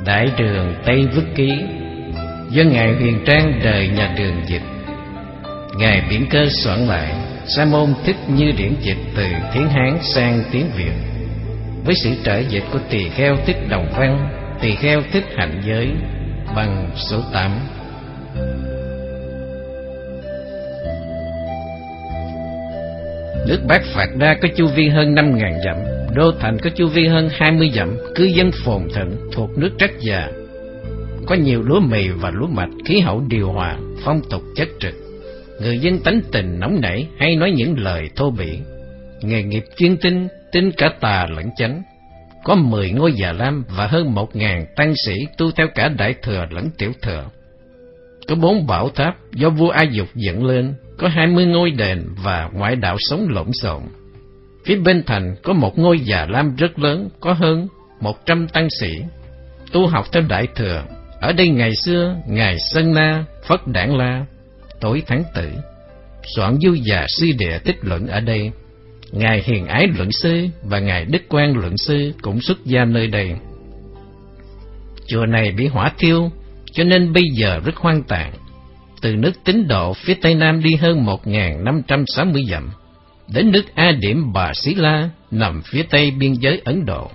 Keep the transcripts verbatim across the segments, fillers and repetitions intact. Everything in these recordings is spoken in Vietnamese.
Đại Đường Tây Vức Ký do Ngài Huyền Trang đời nhà Đường dịch. Ngài Biển Cơ soạn lại, Sa môn Thích Như điển dịch từ tiếng Hán sang tiếng Việt, với sự trợ dịch của Tỳ Kheo Thích Đồng Văn, Tỳ Kheo Thích Hạnh Giới, bằng số tám. Nước Bát Phạt Đa có chu vi hơn năm ngàn dặm, đô thành có chu vi hơn hai mươi dặm, cư dân phồn thịnh, thuộc nước Trắc Già. Có nhiều lúa mì và lúa mạch, khí hậu điều hòa, phong tục chất trực. Người dân tánh tình nóng nảy, hay nói những lời thô bỉ. Nghề nghiệp chuyên tinh, tin cả tà lẫn chánh. Có mười ngôi già lam và hơn một ngàn tăng sĩ tu theo cả Đại Thừa lẫn Tiểu Thừa. Có bốn bảo tháp do vua A Dục dựng lên, có hai mươi ngôi đền và ngoại đạo sống lộn xộn. Phía bên thành có một ngôi già lam rất lớn, có hơn một trăm tăng sĩ tu học theo Đại Thừa. Ở đây ngày xưa ngài Sơn Na, Phất Đản La, Tối Thắng Tử soạn Du Già Sư Địa tích luận ở đây. Ngài Hiền Ái Luận Sư và ngài Đức Quang Luận Sư cũng xuất gia nơi đây. Chùa này bị hỏa thiêu, cho nên bây giờ rất hoang tàn. Từ nước Tín Độ phía tây nam đi hơn một nghìn năm trăm sáu mươi dặm, đến nước A Điểm Bà Xí La nằm phía tây biên giới Ấn Độ.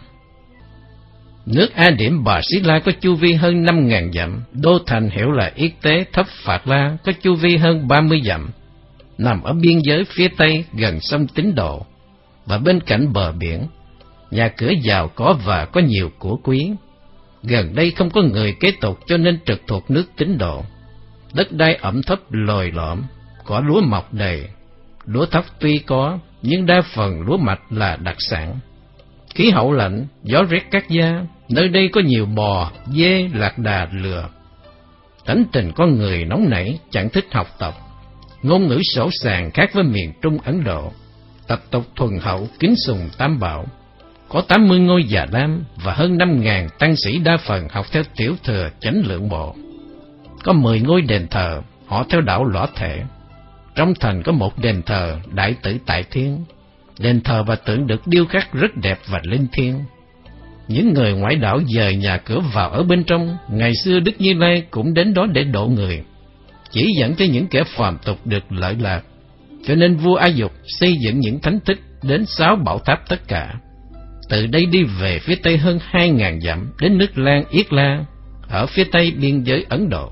Nước A Điểm Bà Xí La có chu vi hơn năm nghìn dặm, đô thành hiệu là Yết Tế Thấp Phạt La có chu vi hơn ba mươi dặm, nằm ở biên giới phía tây gần sông Tín Độ và bên cạnh bờ biển. Nhà cửa giàu có và có nhiều của quý. Gần đây không có người kế tục cho nên trực thuộc nước Tín Độ. Đất đai ẩm thấp lồi lõm, có lúa mọc đầy. Lúa thóc tuy có, nhưng đa phần lúa mạch là đặc sản. Khí hậu lạnh, gió rét cắt da, nơi đây có nhiều bò, dê, lạc đà, lừa. Tánh tình con người nóng nảy, chẳng thích học tập. Ngôn ngữ sổ sàng khác với miền Trung Ấn Độ. Tập tục thuần hậu, kính sùng tam bảo. Có tám mươi ngôi già lam và hơn năm nghìn tăng sĩ đa phần học theo Tiểu Thừa Chánh Lượng Bộ. Có mười ngôi đền thờ, họ theo đạo Lõa Thể. Trong thành có một đền thờ Đại Tử Tại Thiên. Đền thờ và tượng được điêu khắc rất đẹp và linh thiêng. Những người ngoại đạo dời nhà cửa vào ở bên trong. Ngày xưa Đức Như Lai cũng đến đó để độ người, chỉ dẫn cho những kẻ phàm tục được lợi lạc. Cho nên vua A Dục xây dựng những thánh tích đến sáu bảo tháp tất cả. Từ đây đi về phía tây hơn hai ngàn dặm, đến nước Lan Yết La ở phía tây biên giới Ấn Độ.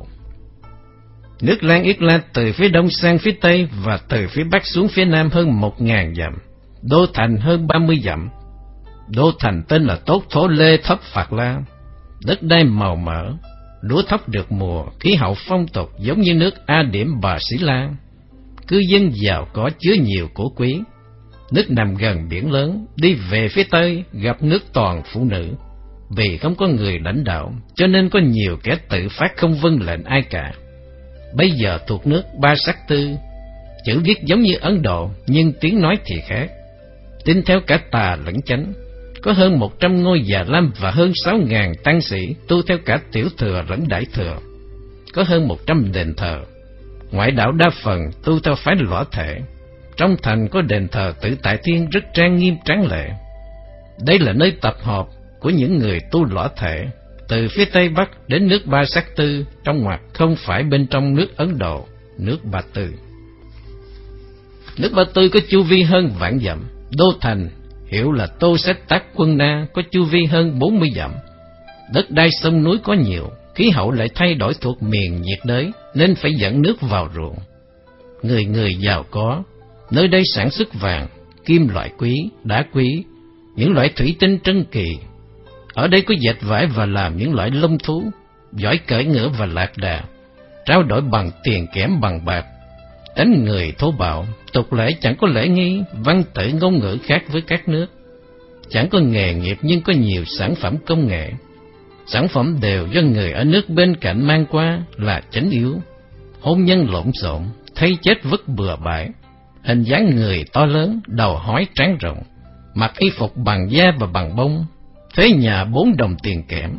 Nước Lan Yết La từ phía đông sang phía tây và từ phía bắc xuống phía nam hơn một ngàn dặm, đô thành hơn ba mươi dặm. Đô thành tên là Tốt Thổ Lê Thấp Phạt La. Đất đai màu mỡ, lúa thóc được mùa, khí hậu phong tục giống như nước A Điểm Bà Xí La. Cư dân giàu có chứa nhiều của quý. Nước nằm gần biển lớn, đi về phía tây gặp nước toàn phụ nữ. Vì không có người lãnh đạo, cho nên có nhiều kẻ tự phát không vâng lệnh ai cả. Bây giờ thuộc nước Ba Sắc Tư, chữ viết giống như Ấn Độ, nhưng tiếng nói thì khác. Tin theo cả tà lẫn chánh. Có hơn một trăm ngôi già lam và hơn sáu ngàn tăng sĩ tu theo cả Tiểu Thừa lẫn Đại Thừa. Có hơn một trăm đền thờ. Ngoại đạo đa phần tu theo phái Lõa Thể. Trong thành có đền thờ Tự Tại Thiên rất trang nghiêm tráng lệ. Đây là nơi tập hợp của những người tu Lõa Thể, từ phía tây bắc đến nước Ba Sắc Tư, trong ngoặc không phải bên trong nước Ấn Độ, nước Ba Tư. Nước Ba Tư có chu vi hơn vạn dặm, đô thành hiệu là Tô Sách Tác Quân Na có chu vi hơn bốn mươi dặm. Đất đai sông núi có nhiều, khí hậu lại thay đổi thuộc miền nhiệt đới nên phải dẫn nước vào ruộng. Người người giàu có, nơi đây sản xuất vàng, kim loại quý, đá quý, những loại thủy tinh trân kỳ. Ở đây có dệt vải và làm những loại lông thú, giỏi cưỡi ngựa và lạc đà, trao đổi bằng tiền kẽm bằng bạc. Tánh người thô bạo, tục lệ chẳng có lễ nghi, văn tự ngôn ngữ khác với các nước. Chẳng có nghề nghiệp nhưng có nhiều sản phẩm công nghệ. Sản phẩm đều do người ở nước bên cạnh mang qua là chánh yếu. Hôn nhân lộn xộn, thay chết vứt bừa bãi. Hình dáng người to lớn, đầu hói trán rộng, mặc y phục bằng da và bằng bông, thuế nhà bốn đồng tiền kẽm.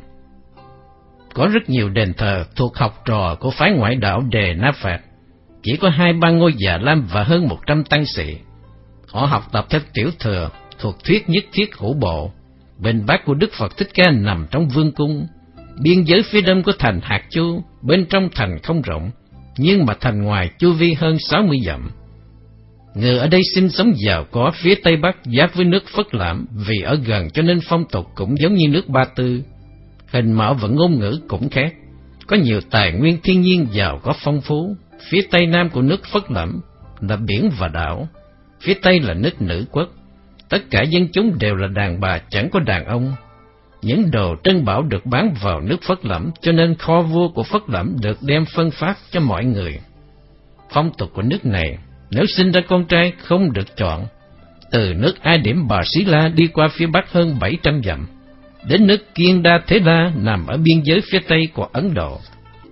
Có rất nhiều đền thờ thuộc học trò của phái ngoại đạo Đề Na Phạt. Chỉ có hai ba ngôi già lam và hơn một trăm tăng sĩ. Họ học tập theo Tiểu Thừa thuộc thuyết nhất thiết hữu bộ. Bên bát của Đức Phật Thích Ca nằm trong vương cung. Biên giới phía đông của thành Hạt Chu, bên trong thành không rộng, nhưng mà thành ngoài chu vi hơn sáu mươi dặm. Người ở đây sinh sống giàu có phía tây bắc giáp với nước Phất Lãm, vì ở gần cho nên phong tục cũng giống như nước Ba Tư. Hình mạo và ngôn ngữ cũng khác, có nhiều tài nguyên thiên nhiên giàu có phong phú. Phía tây nam của nước Phất Lãm là biển và đảo, phía tây là nước Nữ Quốc. Tất cả dân chúng đều là đàn bà, chẳng có đàn ông. Những đồ trân bảo được bán vào nước Phất Lãm, cho nên kho vua của Phất Lãm được đem phân phát cho mọi người. Phong tục của nước này, nếu sinh ra con trai không được chọn. Từ nước Ai Điểm Bà Xí La đi qua phía bắc hơn bảy trăm dặm, đến nước Kiên Đa Thế La nằm ở biên giới phía tây của Ấn Độ.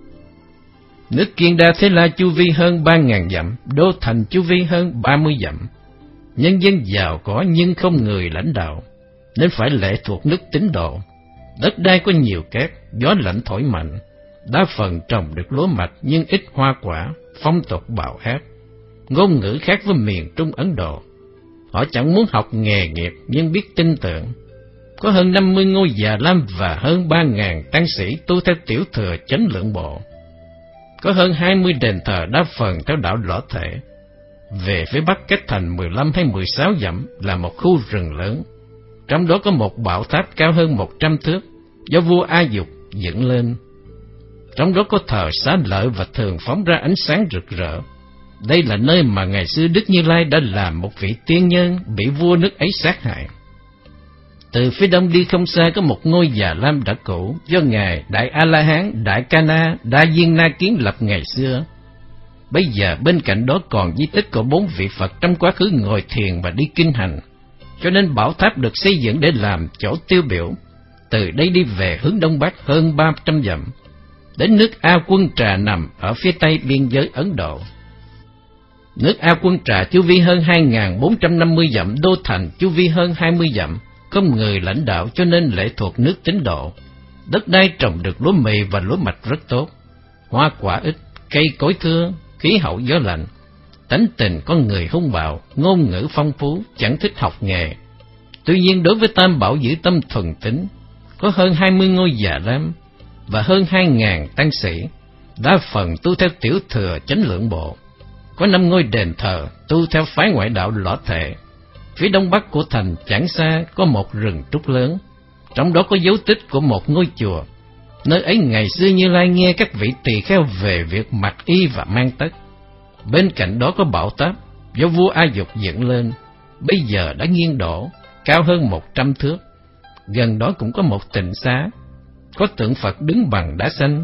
Nước Kiên Đa Thế La chu vi hơn ba ngàn dặm, đô thành chu vi hơn ba mươi dặm. Nhân dân giàu có nhưng không người lãnh đạo, nên phải lệ thuộc nước Tín Độ. Đất đai có nhiều cát, gió lạnh thổi mạnh, đa phần trồng được lúa mạch nhưng ít hoa quả, phong tục bạo ác. Ngôn ngữ khác với miền Trung Ấn Độ. Họ chẳng muốn học nghề nghiệp nhưng biết tin tưởng. Có hơn năm mươi ngôi già lam và hơn ba ngàn tăng sĩ tu theo tiểu thừa chánh lượng bộ. Có hơn hai mươi đền thờ, đa phần theo đạo Lõ Thể. Về phía bắc cách thành mười lăm hay mười sáu dặm là một khu rừng lớn. Trong đó có một bảo tháp cao hơn một trăm thước do vua A Dục dựng lên. Trong đó có thờ Xá Lợi và thường phóng ra ánh sáng rực rỡ. Đây là nơi mà ngày xưa Đức Như Lai đã làm một vị tiên nhân bị vua nước ấy sát hại. Từ phía đông đi không xa có một ngôi già lam đã cũ do ngài Đại A La Hán Đại Ca Na Đa Diên Na kiến lập ngày xưa. Bây giờ bên cạnh đó còn di tích của bốn vị Phật trong quá khứ ngồi thiền và đi kinh hành, cho nên bảo tháp được xây dựng để làm chỗ tiêu biểu. Từ đây đi về hướng đông bắc hơn ba trăm dặm, đến nước A Quân Trà nằm ở phía tây biên giới Ấn Độ. Nước A Quân Trà chu vi hơn hai nghìn bốn trăm năm mươi dặm, đô thành chu vi hơn hai mươi dặm, không người lãnh đạo cho nên lệ thuộc nước Tín Độ. Đất đai trồng được lúa mì và lúa mạch rất tốt, hoa quả ít, cây cối thưa, khí hậu gió lạnh. Tánh tình con người hung bạo, ngôn ngữ phong phú, chẳng thích học nghề. Tuy nhiên đối với Tam Bảo giữ tâm thuần tín, có hơn hai mươi ngôi già lam và hơn hai ngàn tăng sĩ, đa phần tu theo tiểu thừa chánh lượng bộ. Có năm ngôi đền thờ tu theo phái ngoại đạo Lõ Thể. Phía đông bắc của thành chẳng xa có một rừng trúc lớn, trong đó có dấu tích của một ngôi chùa. Nơi ấy ngày xưa Như Lai nghe các vị tỳ kheo về việc mặc y và mang tất. Bên cạnh đó có bảo tháp do vua A Dục dựng lên, bây giờ đã nghiêng đổ, cao hơn một trăm thước. Gần đó cũng có một tịnh xá, có tượng Phật đứng bằng đá xanh.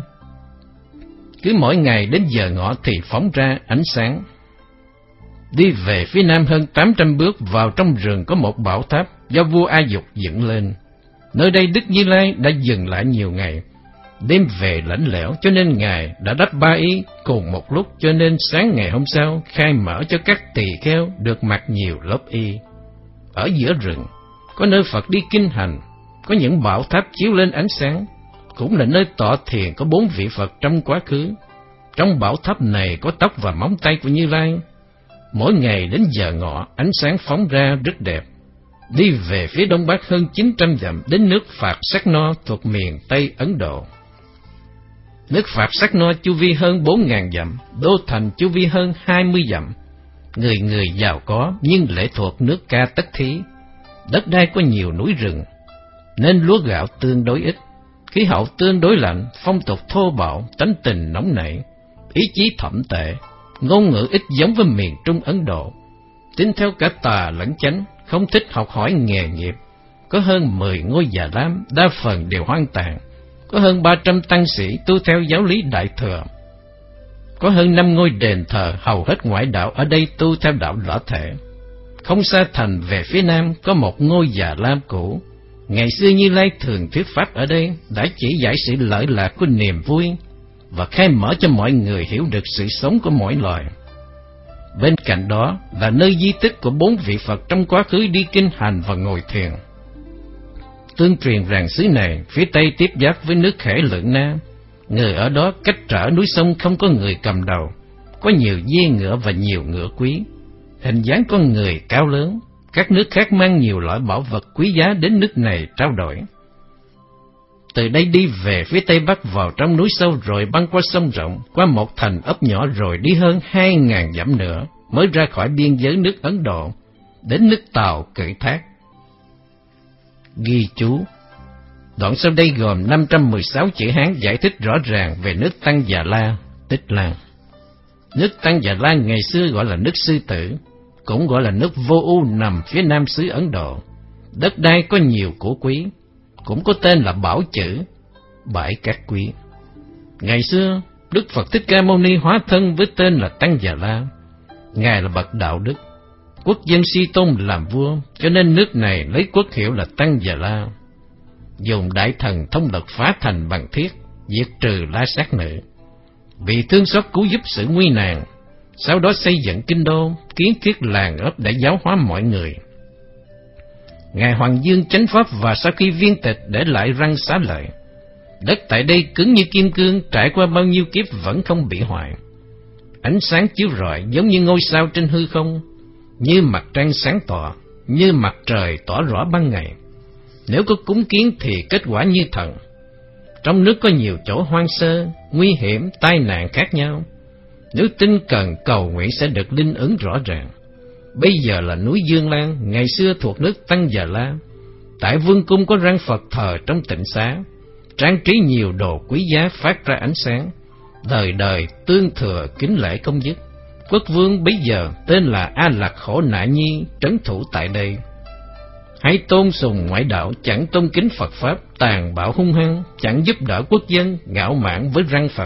Cứ mỗi ngày đến giờ ngọ thì phóng ra ánh sáng. Đi về phía nam hơn tám trăm bước, vào trong rừng có một bảo tháp do vua A Dục dựng lên. Nơi đây Đức Như Lai đã dừng lại nhiều ngày. Đêm về lạnh lẽo cho nên ngài đã đắp ba y cùng một lúc, cho nên sáng ngày hôm sau khai mở cho các tỳ kheo được mặc nhiều lớp y. Ở giữa rừng có nơi Phật đi kinh hành, có những bảo tháp chiếu lên ánh sáng, cũng là nơi tọa thiền có bốn vị Phật trong quá khứ. Trong bảo tháp này có tóc và móng tay của Như Lai. Mỗi ngày đến giờ ngọ ánh sáng phóng ra rất đẹp. Đi về phía đông bắc hơn chín trăm dặm đến nước Phạt Sắc No thuộc miền Tây Ấn Độ. Nước Phạt Sắc No chu vi hơn bốn ngàn dặm, đô thành chu vi hơn hai mươi dặm. Người người giàu có nhưng lệ thuộc nước Ca Tất Thí. Đất đai có nhiều núi rừng, nên lúa gạo tương đối ít. Khí hậu tương đối lạnh, phong tục thô bạo, tánh tình nóng nảy, ý chí thậm tệ, ngôn ngữ ít giống với miền Trung Ấn Độ. Tin theo cả tà lẫn chánh, không thích học hỏi nghề nghiệp. Có hơn mười ngôi già lam, đa phần đều hoang tàn. Có hơn ba trăm tăng sĩ tu theo giáo lý Đại Thừa. Có hơn năm ngôi đền thờ, hầu hết ngoại đạo ở đây tu theo đạo Lõ Thể. Không xa thành về phía nam có một ngôi già lam cũ. Ngày xưa Như Lai thường thuyết pháp ở đây, đã chỉ giải sự lợi lạc của niềm vui và khai mở cho mọi người hiểu được sự sống của mỗi loài. Bên cạnh đó là nơi di tích của bốn vị Phật trong quá khứ đi kinh hành và ngồi thiền. Tương truyền rằng xứ này phía tây tiếp giáp với nước Khể Lượng Na. Người ở đó cách trở núi sông không có người cầm đầu, có nhiều dê ngựa và nhiều ngựa quý. Hình dáng con người cao lớn. Các nước khác mang nhiều loại bảo vật quý giá đến nước này trao đổi. Từ đây đi về phía tây bắc vào trong núi sâu, rồi băng qua sông rộng, qua một thành ấp nhỏ, rồi đi hơn hai ngàn dặm nữa mới ra khỏi biên giới nước Ấn Độ, đến nước Tàu Cự Thác. Ghi chú: đoạn sau đây gồm năm trăm mười sáu chữ Hán giải thích rõ ràng về nước Tăng Già La, Tích Lan. Nước Tăng Già La ngày xưa gọi là nước Sư Tử, cũng gọi là nước Vô U, nằm phía nam xứ Ấn Độ. Đất đai có nhiều của quý, cũng có tên là Bảo Chữ, bãi cát quý. Ngày xưa, Đức Phật Thích Ca Mâu Ni hóa thân với tên là Tăng Già La. Ngài là bậc đạo đức, quốc dân suy tôn làm vua, cho nên nước này lấy quốc hiệu là Tăng Già La. Dùng đại thần thông lực phá thành bằng thiết, diệt trừ la sát nữ. Vì thương xót cứu giúp sự nguy nạn, sau đó xây dựng kinh đô, kiến thiết làng ấp để giáo hóa mọi người. Ngài Hoàng Dương chánh pháp, và sau khi viên tịch để lại răng xá lợi. Đất tại đây cứng như kim cương, trải qua bao nhiêu kiếp vẫn không bị hoại. Ánh sáng chiếu rọi giống như ngôi sao trên hư không, như mặt trăng sáng tỏ, như mặt trời tỏ rõ ban ngày. Nếu có cúng kiến thì kết quả như thần. Trong nước có nhiều chỗ hoang sơ, nguy hiểm, tai nạn khác nhau. Nếu tinh cần cầu nguyện sẽ được linh ứng rõ ràng. Bây giờ là núi Dương Lan, ngày xưa thuộc nước Tăng Già La. Tại vương cung có răng Phật thờ trong tịnh xá, trang trí nhiều đồ quý giá phát ra ánh sáng. Đời đời tương thừa kính lễ không dứt. Quốc vương bấy giờ tên là A Lạc Khổ Nại Nhi trấn thủ tại đây. Hãy tôn sùng ngoại đạo, chẳng tôn kính Phật pháp, tàn bạo hung hăng, chẳng giúp đỡ quốc dân, ngạo mạn với răng Phật.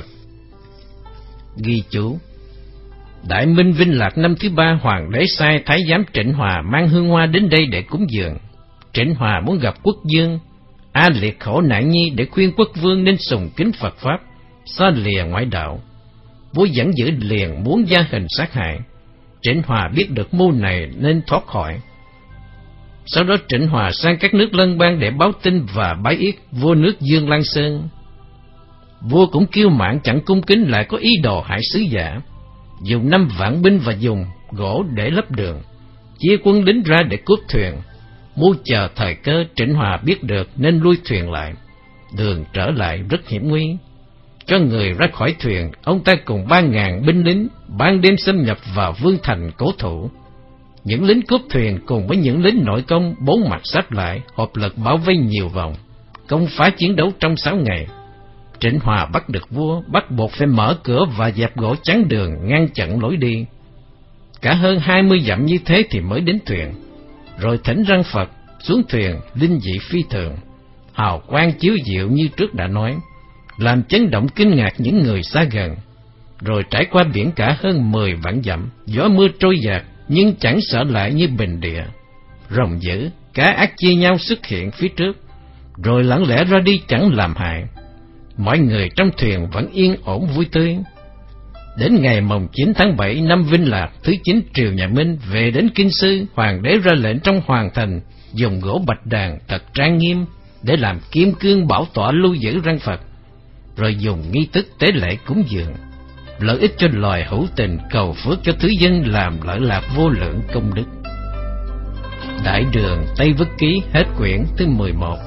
Ghi chú: Đại Minh Vinh Lạc năm thứ ba, hoàng đế sai thái giám Trịnh Hòa mang hương hoa đến đây để cúng dường. Trịnh Hòa muốn gặp quốc vương A Liệt Khổ Nại Nhi để khuyên quốc vương nên sùng kính Phật pháp, xa lìa ngoại đạo. Vua giận dữ liền muốn gia hình sát hại. Trịnh Hòa biết được mưu này nên thoát khỏi. Sau đó Trịnh Hòa sang các nước lân bang để báo tin và bái yết vua nước Dương Lan Sơn. Vua cũng kiêu mạn chẳng cung kính, lại có ý đồ hại sứ giả, dùng năm vạn binh và dùng gỗ để lấp đường, chia quân lính ra để cướp thuyền. Mưu chờ thời cơ, Trịnh Hòa biết được nên lui thuyền lại. Đường trở lại rất hiểm nguy. Cho người ra khỏi thuyền, ông ta cùng ba ngàn binh lính ban đêm xâm nhập vào vương thành cố thủ. Những lính cướp thuyền cùng với những lính nội công bốn mặt sáp lại, hợp lực bảo vây nhiều vòng, công phá chiến đấu trong sáu ngày. Trịnh Hòa bắt được vua, bắt buộc phải mở cửa và dẹp gỗ chắn đường, ngăn chặn lối đi. Cả hơn hai mươi dặm như thế thì mới đến thuyền. Rồi thỉnh răng Phật xuống thuyền, linh dị phi thường, hào quang chiếu diệu như trước đã nói, làm chấn động kinh ngạc những người xa gần. Rồi trải qua biển cả hơn mười vạn dặm, gió mưa trôi dạt nhưng chẳng sợ lại như bình địa. Rồng dữ, cá ác chia nhau xuất hiện phía trước, rồi lặng lẽ ra đi chẳng làm hại. Mọi người trong thuyền vẫn yên ổn vui tươi. Đến ngày mồng chín tháng bảy năm Vinh Lạc thứ chín triều nhà Minh về đến Kinh Sư, hoàng đế ra lệnh trong hoàng thành dùng gỗ bạch đàn thật trang nghiêm để làm kim cương bảo tọa lưu giữ răng Phật, rồi dùng nghi thức tế lễ cúng dường, lợi ích cho loài hữu tình, cầu phước cho thứ dân, làm lợi lạc vô lượng công đức. Đại Đường Tây Vất Ký hết quyển thứ mười một.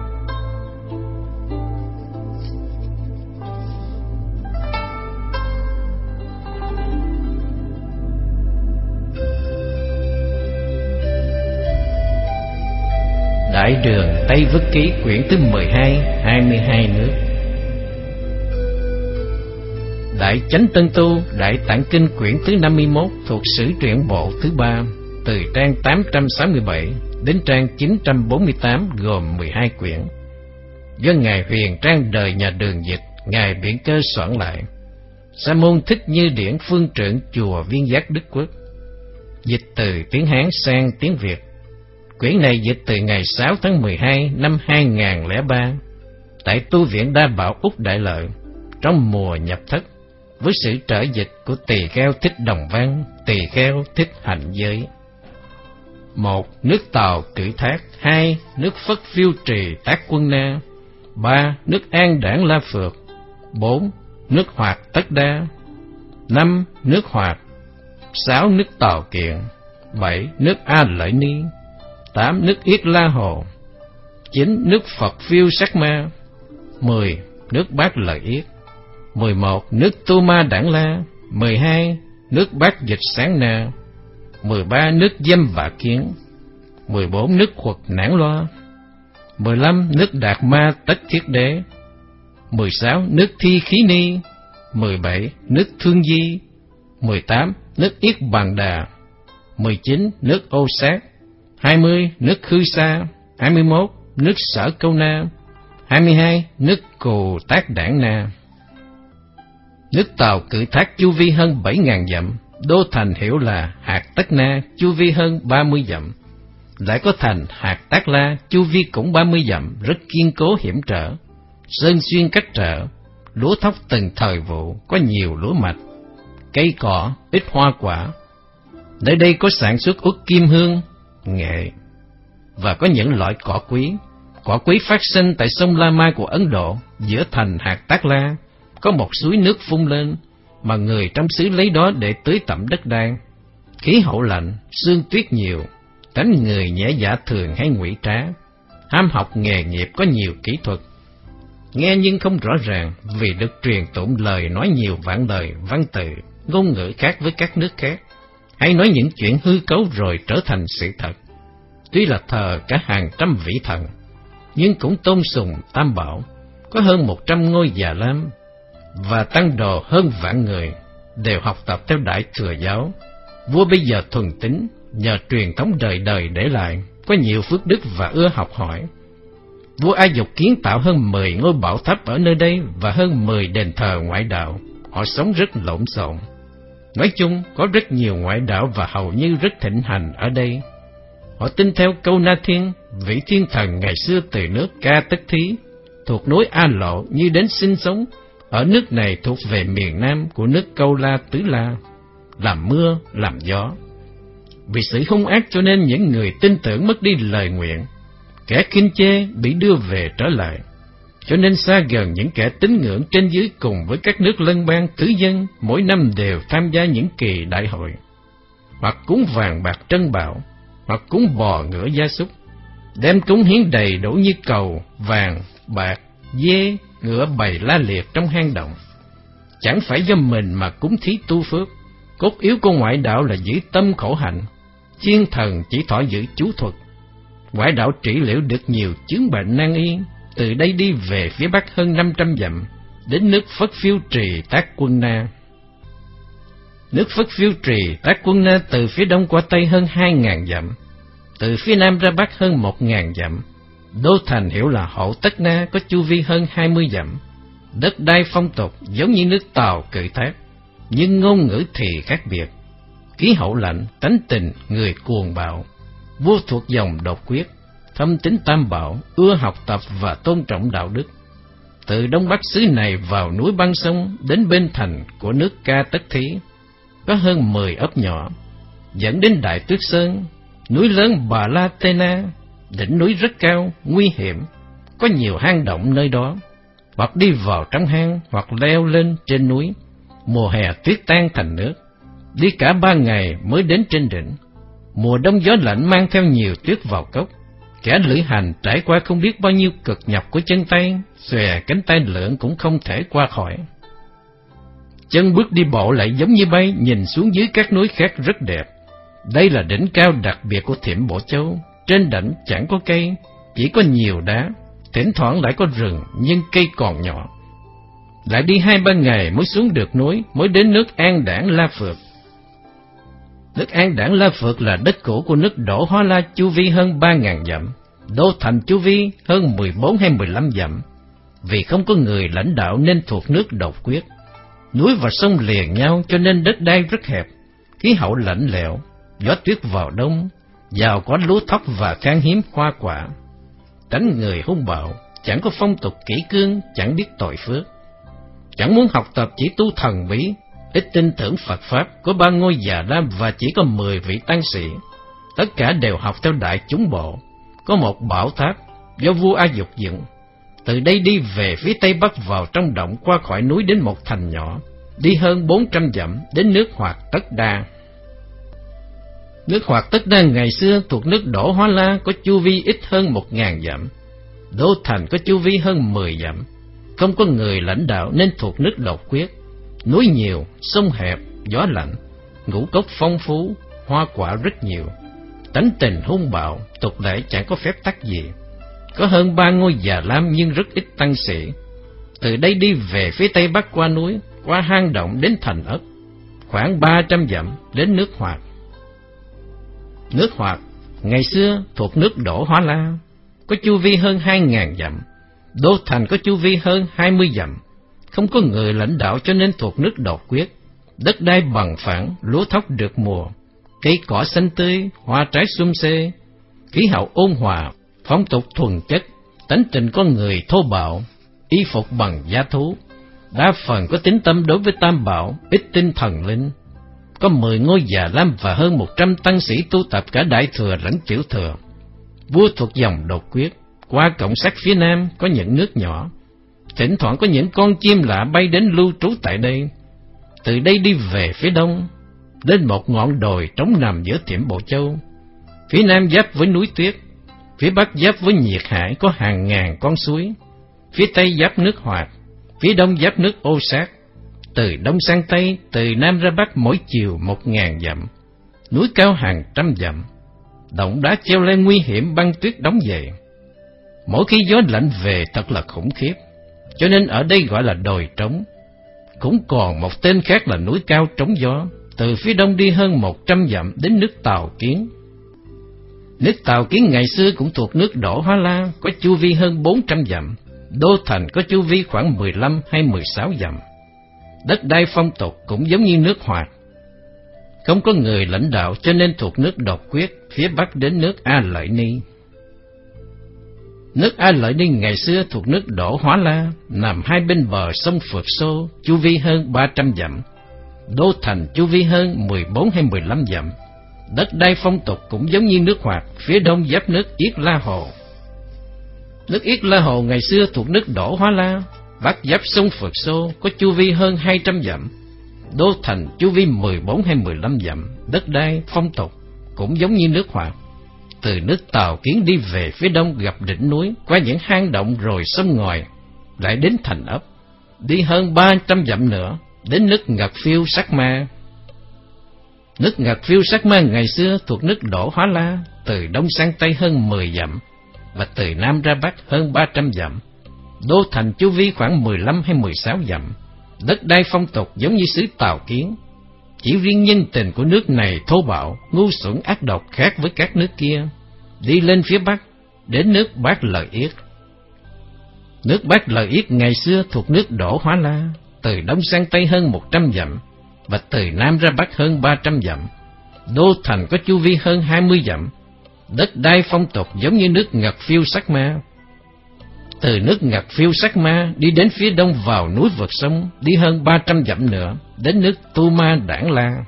Đại Đường Tây Vất Ký quyển thứ mười hai, hai mươi hai nước. Đại Chánh Tân Tu Đại Tạng Kinh quyển thứ năm mươi mốt thuộc Sử Truyện Bộ thứ ba, từ trang tám trăm sáu mươi bảy đến trang chín trăm bốn mươi tám, gồm mười hai quyển. Do Ngài Huyền Trang đời nhà Đường dịch, Ngài Biện Cơ soạn lại. Sa môn Thích Như Điển phương trưởng chùa Viên Giác Đức Quốc. Dịch từ tiếng Hán sang tiếng Việt. Quyển này dịch từ ngày sáu tháng mười hai năm hai nghìn lẻ ba tại tu viện Đa Bảo Úc Đại Lợi trong mùa nhập thất, với sự trợ dịch của Tỳ Kheo Thích Đồng Văn, Tỳ Kheo Thích Hạnh Giới. Một, nước Tàu Cự Thác. Hai, nước Phất Phiêu Trì Tác Quân Na. Ba, nước An Đảng La Phược. Bốn, nước Hoạt Tất Đa. Năm, nước Hoạt. Sáu, nước Tàu Kiện. Bảy, nước A Lợi Ni. Tám, nước Yết La Hồ. Chín, nước Phật Phiêu Sắc Ma. mười. Nước Bát Lợi Yết. mười một. Nước Tu Ma Đản La. mười hai. Nước Bát Dịch Sáng Na. mười ba. Nước Dâm Vạ Kiến. mười bốn. Nước Khuật Nản Loa. mười lăm. Nước Đạt Ma Tất Thiết Đế. mười sáu. Nước Thi Khí Ni. mười bảy. Nước Thương Di. mười tám. Nước Yết Bàn Đà. mười chín. Nước Ô Sát. hai mươi. Nước Khư Sa. hai mươi mốt. Nước Sở Câu Na. hai mươi hai. Nước Cù Tác Đản Na. Nước Tàu Cự Thác chu vi hơn bảy ngàn dặm, đô thành hiểu là Hạt Tất Na, chu vi hơn ba mươi dặm. Lại có thành Hạt Tác La, chu vi cũng ba mươi dặm, rất kiên cố hiểm trở. Sơn xuyên cách trở, lúa thóc từng thời vụ, có nhiều lúa mạch, cây cỏ, ít hoa quả. Nơi đây có sản xuất uất kim hương, nghệ, và có những loại cỏ quý. Cỏ quý phát sinh tại sông La Mai của Ấn Độ, giữa thành Hạt Tác La, có một suối nước phun lên, mà người trong xứ lấy đó để tưới tẩm đất đai. Khí hậu lạnh, sương tuyết nhiều, tánh người nhẹ dạ thường hay ngụy trá, ham học nghề nghiệp có nhiều kỹ thuật. Nghe nhưng không rõ ràng, vì được truyền tụng lời nói nhiều vạn lời, văn từ, ngôn ngữ khác với các nước khác, hay nói những chuyện hư cấu rồi trở thành sự thật. Tuy là thờ cả hàng trăm vị thần, nhưng cũng tôn sùng Tam Bảo, có hơn một trăm ngôi Già Lam, và tăng đồ hơn vạn người, đều học tập theo Đại Thừa giáo. Vua bây giờ thuần tín, nhờ truyền thống đời đời để lại, có nhiều phước đức và ưa học hỏi. Vua A Dục kiến tạo hơn mười ngôi bảo tháp ở nơi đây và hơn mười đền thờ ngoại đạo. Họ sống rất lộn xộn. Nói chung, có rất nhiều ngoại đạo và hầu như rất thịnh hành ở đây. Họ tin theo Câu Na Thiên, vị thiên thần ngày xưa từ nước Ca Tất Thí, thuộc núi A Lộ, như đến sinh sống ở nước này thuộc về miền nam của nước Câu La Tứ La, làm mưa, làm gió. Vì sự hung ác cho nên những người tin tưởng mất đi lời nguyện, kẻ khinh chê bị đưa về trở lại, cho nên xa gần những kẻ tín ngưỡng trên dưới cùng với các nước lân bang tứ dân mỗi năm đều tham gia những kỳ đại hội, hoặc cúng vàng bạc trân bảo, hoặc cúng bò ngựa gia súc, đem cúng hiến đầy đủ như cầu, vàng, bạc, dê, ngựa bày la liệt trong hang động. Chẳng phải do mình mà cúng thí tu phước. Cốt yếu của ngoại đạo là giữ tâm khổ hạnh, chiên thần chỉ thọ giữ chú thuật. Ngoại đạo trị liệu được nhiều chứng bệnh nan y, từ đây đi về phía bắc hơn năm trăm dặm, đến nước Phất Phiêu Trì Tác Quân Na. Nước Phất Phiêu Trì Tác Quân Na từ phía đông qua tây hơn hai ngàn dặm, từ phía nam ra bắc hơn một ngàn dặm. Đô thành hiểu là Hộ Tất Na, có chu vi hơn hai mươi dặm. Đất đai phong tục giống như nước Tàu Cự Thác, nhưng ngôn ngữ thì khác biệt. Khí hậu lạnh, tánh tình người cuồng bạo. Vua thuộc dòng độc quyết, thâm tín Tam Bảo, ưa học tập và tôn trọng đạo đức. Từ đông bắc xứ này vào núi băng sông đến bên thành của nước Ca Tất Thí, có hơn mười ấp nhỏ, dẫn đến Đại Tuyết Sơn, núi lớn Bà La Tê Na. Đỉnh núi rất cao, nguy hiểm, có nhiều hang động nơi đó, hoặc đi vào trong hang, hoặc leo lên trên núi. Mùa hè tuyết tan thành nước, đi cả ba ngày mới đến trên đỉnh. Mùa đông gió lạnh mang theo nhiều tuyết vào cốc. Kẻ lữ hành trải qua không biết bao nhiêu cực nhọc của chân tay, xòe cánh tay lượn cũng không thể qua khỏi. Chân bước đi bộ lại giống như bay, nhìn xuống dưới các núi khác rất đẹp. Đây là đỉnh cao đặc biệt của Thiểm Bộ Châu. Trên đỉnh chẳng có cây, chỉ có nhiều đá, thỉnh thoảng lại có rừng, nhưng cây còn nhỏ. Lại đi hai ba ngày mới xuống được núi, mới đến nước An Đảng La Phược. Nước An Đảng La Phược là đất cũ của nước Đỗ Hóa La, chu vi hơn ba ngàn dặm, đô thành chu vi hơn mười bốn hay mười lăm dặm. Vì không có người lãnh đạo nên thuộc nước độc quyết. Núi và sông liền nhau cho nên đất đai rất hẹp, khí hậu lạnh lẽo, gió tuyết vào đông, giàu có lúa thóc và khan hiếm hoa quả. Tánh người hung bạo, chẳng có phong tục kỷ cương, chẳng biết tội phước. Chẳng muốn học tập, chỉ tu thần bí, ít tin tưởng Phật Pháp, có ba ngôi Già Lam và chỉ có mười vị tăng sĩ. Tất cả đều học theo Đại Chúng Bộ. Có một bảo tháp do vua A Dục dựng. Từ đây đi về phía tây bắc vào trong động, qua khỏi núi đến một thành nhỏ, đi hơn bốn trăm dặm đến nước Hoạt Tất Đa. Nước Hoạt Tất Đa ngày xưa thuộc nước Đỗ Hóa La, có chu vi ít hơn một ngàn dặm. Đô thành có chu vi hơn mười dặm, không có người lãnh đạo nên thuộc nước độc quyết. Núi nhiều, sông hẹp, gió lạnh, ngũ cốc phong phú, hoa quả rất nhiều. Tánh tình hung bạo, tục lệ chẳng có phép tắc gì. Có hơn ba ngôi già lam nhưng rất ít tăng sĩ. Từ đây đi về phía tây bắc qua núi, qua hang động đến thành ấp, khoảng ba trăm dặm đến nước Hoạt. Nước Hoạt ngày xưa thuộc nước Đỗ Hóa La, có chu vi hơn hai ngàn dặm. Đô thành có chu vi hơn hai mươi dặm. Không có người lãnh đạo cho nên thuộc nước độc quyết. Đất đai bằng phẳng, lúa thóc được mùa, cây cỏ xanh tươi, hoa trái sum xê. Khí hậu ôn hòa, phong tục thuần chất, tánh tình con người thô bạo, y phục bằng da thú. Đa phần có tín tâm đối với Tam Bảo, ít tin thần linh. Có mười ngôi già lam và hơn một trăm tăng sĩ tu tập cả đại thừa lẫn tiểu thừa. Vua thuộc dòng độc quyết. Qua cổng sắt phía nam có những nước nhỏ. Thỉnh thoảng có những con chim lạ bay đến lưu trú tại đây. Từ đây đi về phía đông, đến một ngọn đồi trống nằm giữa Thiểm Bộ Châu. Phía nam giáp với núi tuyết, phía bắc giáp với nhiệt hải có hàng ngàn con suối. Phía tây giáp nước Hoạt, phía đông giáp nước Ô Sát. Từ đông sang tây, từ nam ra bắc mỗi chiều một ngàn dặm. Núi cao hàng trăm dặm, động đá treo lên nguy hiểm, băng tuyết đóng về. Mỗi khi gió lạnh về thật là khủng khiếp, cho nên ở đây gọi là đồi trống. Cũng còn một tên khác là núi cao trống gió. Từ phía đông đi hơn một trăm dặm đến nước Tào Kiến. Nước Tào Kiến ngày xưa cũng thuộc nước Đỗ Hóa La, có chu vi hơn bốn trăm dặm. Đô thành có chu vi khoảng mười lăm hay mười sáu dặm. Đất đai phong tục cũng giống như nước Hoạt. Không có người lãnh đạo cho nên thuộc nước độc quyết, phía bắc đến nước A Lợi Ni. Nước A Lợi Ni ngày xưa thuộc nước Đỗ Hóa La, nằm hai bên bờ sông Phượt Xô, chu vi hơn ba trăm dặm. Đô thành chu vi hơn mười bốn hay mười lăm dặm. Đất đai phong tục cũng giống như nước Hoạt, phía đông giáp nước Yết La Hồ. Nước Yết La Hồ ngày xưa thuộc nước Đỗ Hóa La, bắc giáp sông Phượt Xô, có chu vi hơn hai trăm dặm. Đô thành chu vi mười bốn hay mười lăm dặm. Đất đai phong tục cũng giống như nước Hoạt. Từ nước Tào Kiến đi về phía đông gặp đỉnh núi, qua những hang động rồi sông ngòi, lại đến thành ấp. Đi hơn ba trăm dặm nữa, đến nước Ngật Phiêu Sắc Ma. Nước Ngật Phiêu Sắc Ma ngày xưa thuộc nước Đỗ Hóa La, từ đông sang tây hơn mười dặm, và từ nam ra bắc hơn ba trăm dặm. Đô thành chu vi khoảng mười lăm hay mười sáu dặm. Đất đai phong tục giống như xứ Tào Kiến. Chỉ riêng nhân tình của nước này thô bạo, ngu xuẩn ác độc khác với các nước kia. Đi lên phía bắc, đến nước Bát Lợi Yết. Nước Bát Lợi Yết ngày xưa thuộc nước Đỗ Hóa La, từ đông sang tây hơn một trăm dặm, và từ nam ra bắc hơn ba trăm dặm. Đô thành có chu vi hơn hai mươi dặm. Đất đai phong tục giống như nước Ngật Phiêu Sắc Ma. Từ nước Ngật Phiêu Sắc Ma đi đến phía đông vào núi vượt sông, đi hơn ba trăm dặm nữa, đến nước Tu Ma Đản La.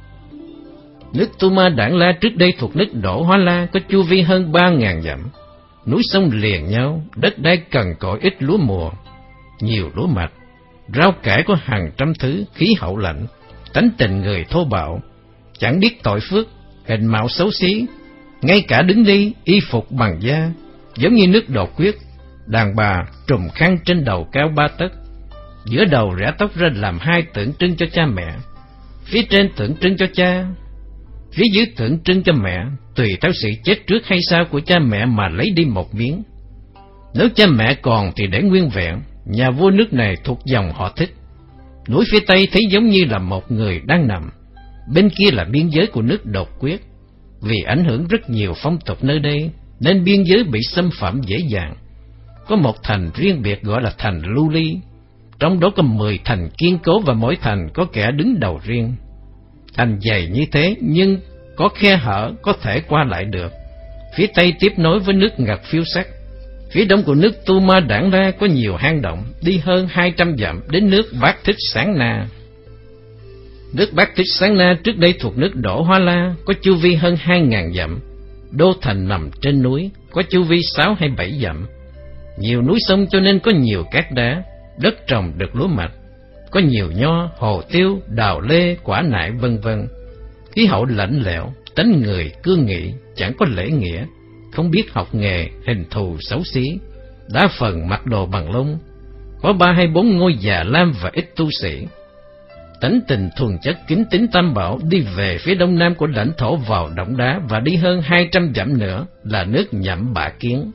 Nước Tu Ma Đản La trước đây thuộc nước Đỗ Hóa La, có chu vi hơn ba ngàn dặm. Núi sông liền nhau, đất đai cằn cỗi, ít lúa mùa, nhiều lúa mạch, rau cải có hàng trăm thứ, khí hậu lạnh, tánh tình người thô bạo, chẳng biết tội phước, hình mạo xấu xí, ngay cả đứng đi y phục bằng da, giống như nước độc quyết. Đàn bà trùm khăn trên đầu cao ba tấc, giữa đầu rẽ tóc ra làm hai tượng trưng cho cha mẹ, phía trên tượng trưng cho cha, phía dưới tượng trưng cho mẹ, tùy theo sự chết trước hay sau của cha mẹ mà lấy đi một miếng. Nếu cha mẹ còn thì để nguyên vẹn. Nhà vua nước này thuộc dòng họ Thích. Núi phía tây thấy giống như là một người đang nằm, bên kia là biên giới của nước độc quyết. Vì ảnh hưởng rất nhiều phong tục nơi đây nên biên giới bị xâm phạm dễ dàng. Có một thành riêng biệt gọi là thành Lưu Ly, trong đó có mười thành kiên cố và mỗi thành có kẻ đứng đầu riêng. Thành dày như thế nhưng có khe hở có thể qua lại được. Phía tây tiếp nối với nước Ngật Phiêu Sắc. Phía đông của nước Tu Ma Đản La có nhiều hang động, đi hơn hai trăm dặm đến nước Bát Thích Sáng Na. Nước Bát Thích Sáng Na trước đây thuộc nước Đỗ Hóa La, có chu vi hơn hai ngàn dặm. Đô thành nằm trên núi, có chu vi sáu hay bảy dặm. Nhiều núi sông cho nên có nhiều cát đá, đất trồng được lúa mạch, có nhiều nho, hồ tiêu, đào lê, quả nại vân vân. Khí hậu lạnh lẽo, tánh người cương nghị, chẳng có lễ nghĩa, không biết học nghề, hình thù xấu xí, đa phần mặc đồ bằng lông. có ba hay bốn ngôi già lam và ít tu sĩ. Tánh tình thuần chất kính tín Tam Bảo đi về phía đông nam của lãnh thổ vào động đá và đi hơn hai trăm dặm nữa là nước Nhậm Bả Kiến.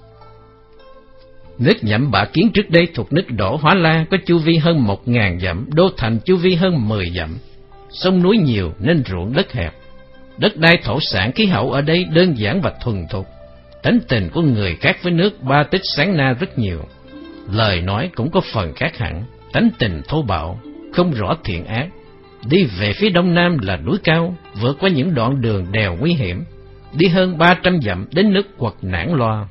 Nước Nhậm Bả Kiến trước đây thuộc nước Đỗ Hóa La, có chu vi hơn một ngàn dặm, đô thành chu vi hơn mười dặm. Sông núi nhiều nên ruộng đất hẹp. Đất đai thổ sản, khí hậu ở đây đơn giản và thuần thục. Tánh tình của người khác với nước Ba Tích Sáng Na rất nhiều. Lời nói cũng có phần khác hẳn, tánh tình thô bạo, không rõ thiện ác. Đi về phía đông nam là núi cao, vượt qua những đoạn đường đèo nguy hiểm, đi hơn ba trăm dặm đến nước Quật Nản Loa.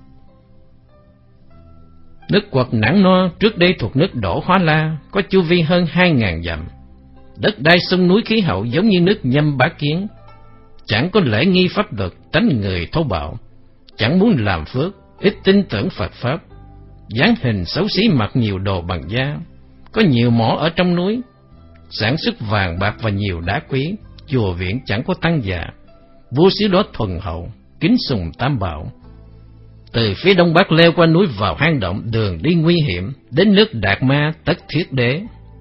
Nước Quật Nản No trước đây thuộc nước Đỗ Hóa La, có chu vi hơn hai ngàn dặm. Đất đai sông núi, khí hậu giống như nước Nhâm Bá Kiến. Chẳng có lễ nghi pháp luật, tánh người thô bạo, chẳng muốn làm phước, ít tin tưởng Phật Pháp. Dáng hình xấu xí, mặc nhiều đồ bằng da. Có nhiều mỏ ở trong núi, sản xuất vàng bạc và nhiều đá quý. Chùa viện chẳng có tăng già. Vua xứ đó thuần hậu, kính sùng Tam Bảo. Từ phía đông bắc leo qua núi vào hang động, đường đi nguy hiểm, đến nước Đạt Ma Tất Thiết Đế.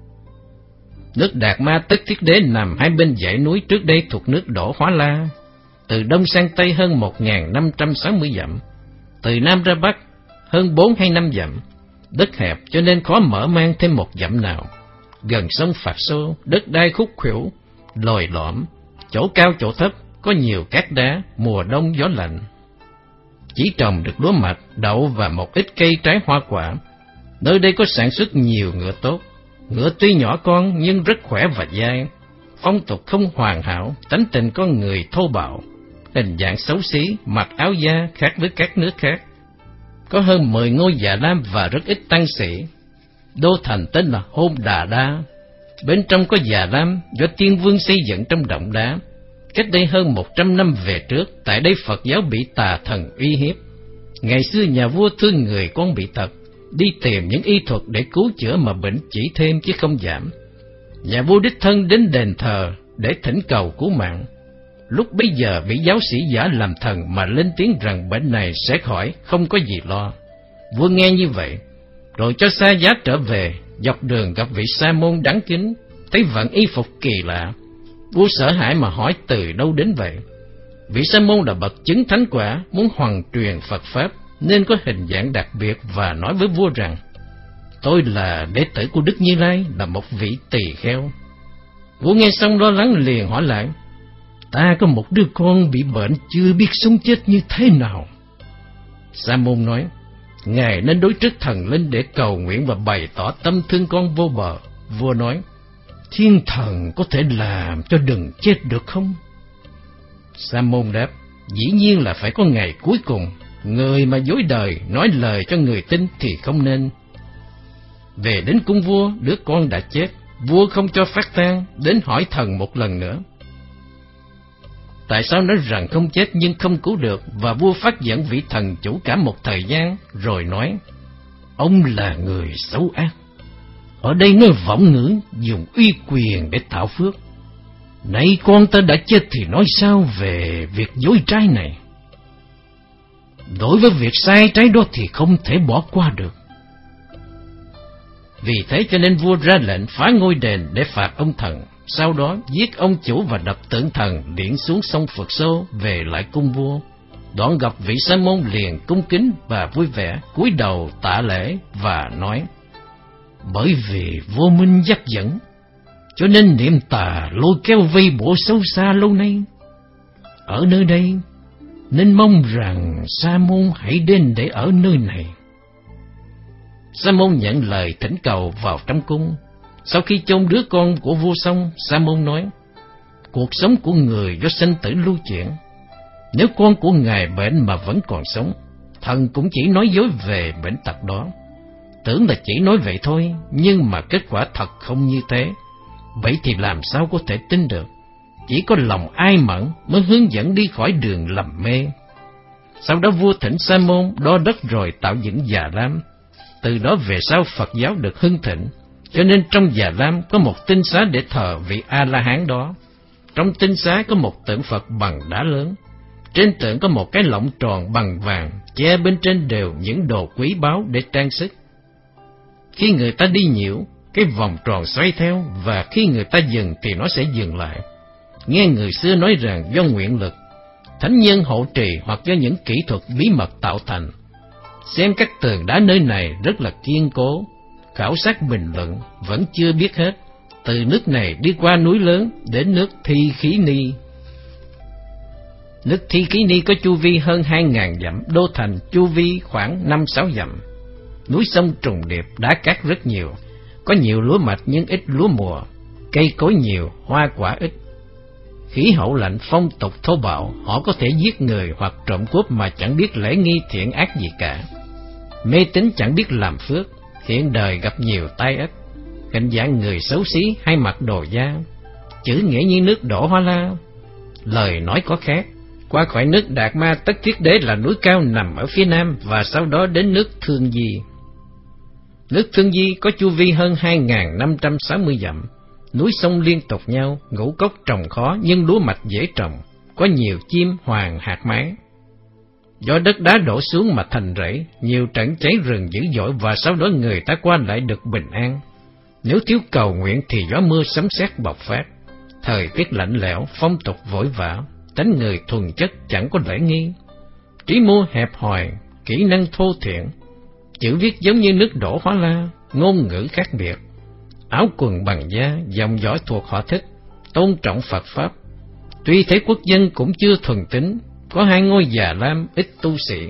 Nước Đạt Ma Tất Thiết Đế nằm hai bên dãy núi trước đây thuộc nước Đỗ Hóa La. Từ đông sang tây hơn một nghìn năm trăm sáu mươi dặm, từ nam ra bắc hơn bốn hay năm dặm. Đất hẹp cho nên khó mở mang thêm một dặm nào. Gần sông Phạt Xô, đất đai khúc khuỷu, lồi lõm, chỗ cao chỗ thấp, có nhiều cát đá, mùa đông gió lạnh. Chỉ trồng được lúa mạch, đậu và một ít cây trái hoa quả. Nơi đây có sản xuất nhiều ngựa tốt. Ngựa tuy nhỏ con nhưng rất khỏe và dai. Phong tục không hoàn hảo, tánh tình con người thô bạo, hình dạng xấu xí, mặc áo da khác với các nước khác. Có hơn mười ngôi già lam và rất ít tăng sĩ. Đô thành tên là Hôn Đà Đa. Bên trong có già lam do Tiên Vương xây dựng trong động đá. Cách đây hơn một trăm năm về trước, tại đây Phật giáo bị tà thần uy hiếp. Ngày xưa nhà vua thương người con bị tật, đi tìm những y thuật để cứu chữa mà bệnh chỉ thêm chứ không giảm. Nhà vua đích thân đến đền thờ để thỉnh cầu cứu mạng. Lúc bấy giờ bị giáo sĩ giả làm thần mà lên tiếng rằng bệnh này sẽ khỏi, không có gì lo. Vua nghe như vậy, rồi cho xa giá trở về. Dọc đường gặp vị sa môn đáng kính, thấy vận y phục kỳ lạ. Vua sợ hãi mà hỏi từ đâu đến vậy. Vị sa môn là bậc chứng thánh quả, muốn hoằng truyền Phật Pháp, nên có hình dạng đặc biệt và nói với vua rằng: tôi là đệ tử của Đức Như Lai, là một vị tỳ kheo. Vua nghe xong lo lắng liền hỏi lại: ta có một đứa con bị bệnh chưa biết sống chết như thế nào. Sa môn nói: ngài nên đối trước thần linh để cầu nguyện và bày tỏ tâm thương con vô bờ. Vua nói: thiên thần có thể làm cho đừng chết được không? Sa môn đáp: dĩ nhiên là phải có ngày cuối cùng. Người mà dối đời nói lời cho người tin thì không nên. Về đến cung vua, đứa con đã chết. Vua không cho phát tang, đến hỏi thần một lần nữa. Tại sao nói rằng không chết nhưng không cứu được? Và vua phát giận vị thần chủ cả một thời gian, rồi nói: ông là người xấu ác. Ở đây nói vọng ngữ, dùng uy quyền để tạo phước. Nay con ta đã chết thì nói sao về việc dối trá này? Đối với việc sai trái đó thì không thể bỏ qua được. Vì thế cho nên vua ra lệnh phá ngôi đền để phạt ông thần. Sau đó giết ông chủ và đập tượng thần, điển xuống sông Phật Xô, về lại cung vua. Đoạn gặp vị sa môn liền cung kính và vui vẻ, cúi đầu tạ lễ và nói: bởi vì vô minh dắt dẫn, cho nên niệm tà lôi kéo vây bổ xấu xa lâu nay. Ở nơi đây nên mong rằng sa môn hãy đến để ở nơi này. Sa môn nhận lời thỉnh cầu vào trong cung. Sau khi chôn đứa con của vua xong, sa môn nói: cuộc sống của người do sinh tử lưu chuyển. Nếu con của ngài bệnh mà vẫn còn sống, thần cũng chỉ nói dối về bệnh tật đó. Tưởng là chỉ nói vậy thôi, nhưng mà kết quả thật không như thế. Vậy thì làm sao có thể tin được? Chỉ có lòng ai mẫn mới hướng dẫn đi khỏi đường lầm mê. Sau đó vua thỉnh sa môn đo đất rồi tạo dựng già lam. Từ đó về sau Phật giáo được hưng thịnh. Cho nên trong già lam có một tinh xá để thờ vị A-la-hán đó. Trong tinh xá có một tượng Phật bằng đá lớn. Trên tượng có một cái lọng tròn bằng vàng, che bên trên đều những đồ quý báu để trang sức. Khi người ta đi nhiễu, cái vòng tròn xoay theo, và khi người ta dừng thì nó sẽ dừng lại. Nghe người xưa nói rằng do nguyện lực, thánh nhân hộ trì hoặc do những kỹ thuật bí mật tạo thành. Xem các tường đá nơi này rất là kiên cố, khảo sát bình luận vẫn chưa biết hết, từ nước này đi qua núi lớn đến nước Thi Khí Ni. Nước Thi Khí Ni có chu vi hơn hai ngàn dặm, đô thành chu vi khoảng năm sáu dặm. Núi sông trùng điệp, đá cát rất nhiều, có nhiều lúa mạch nhưng ít lúa mùa, cây cối nhiều, hoa quả ít. Khí hậu lạnh, phong tục thô bạo, họ có thể giết người hoặc trộm cướp mà chẳng biết lễ nghi thiện ác gì cả. Mê tín chẳng biết làm phước, hiện đời gặp nhiều tai ách, hình dạng người xấu xí hay mặc đồ da, chữ nghĩa như nước đổ hoa la. Lời nói có khác, qua khỏi nước Đạt Ma Tất Thiết Đế là núi cao nằm ở phía nam, và sau đó đến nước Thương Di. Nước Thương Di có chu vi hơn hai nghìn năm trăm sáu mươi dặm, núi sông liên tục nhau, ngũ cốc trồng khó nhưng lúa mạch dễ trồng, có nhiều chim hoàng hạt mái. Do đất đá đổ xuống mà thành rẫy, nhiều trận cháy rừng dữ dội, và sau đó người ta qua lại được bình an. Nếu thiếu cầu nguyện thì gió mưa sấm sét bộc phát, thời tiết lạnh lẽo, phong tục vội vã, tánh người thuần chất chẳng có lễ nghi, trí mưu hẹp hòi, kỹ năng thô thiển, chữ viết giống như nước đổ hóa la, ngôn ngữ khác biệt, áo quần bằng da, dòng dõi thuộc họ thích, tôn trọng Phật pháp. Tuy thế quốc dân cũng chưa thuần tín, có hai ngôi già lam, ít tu sĩ.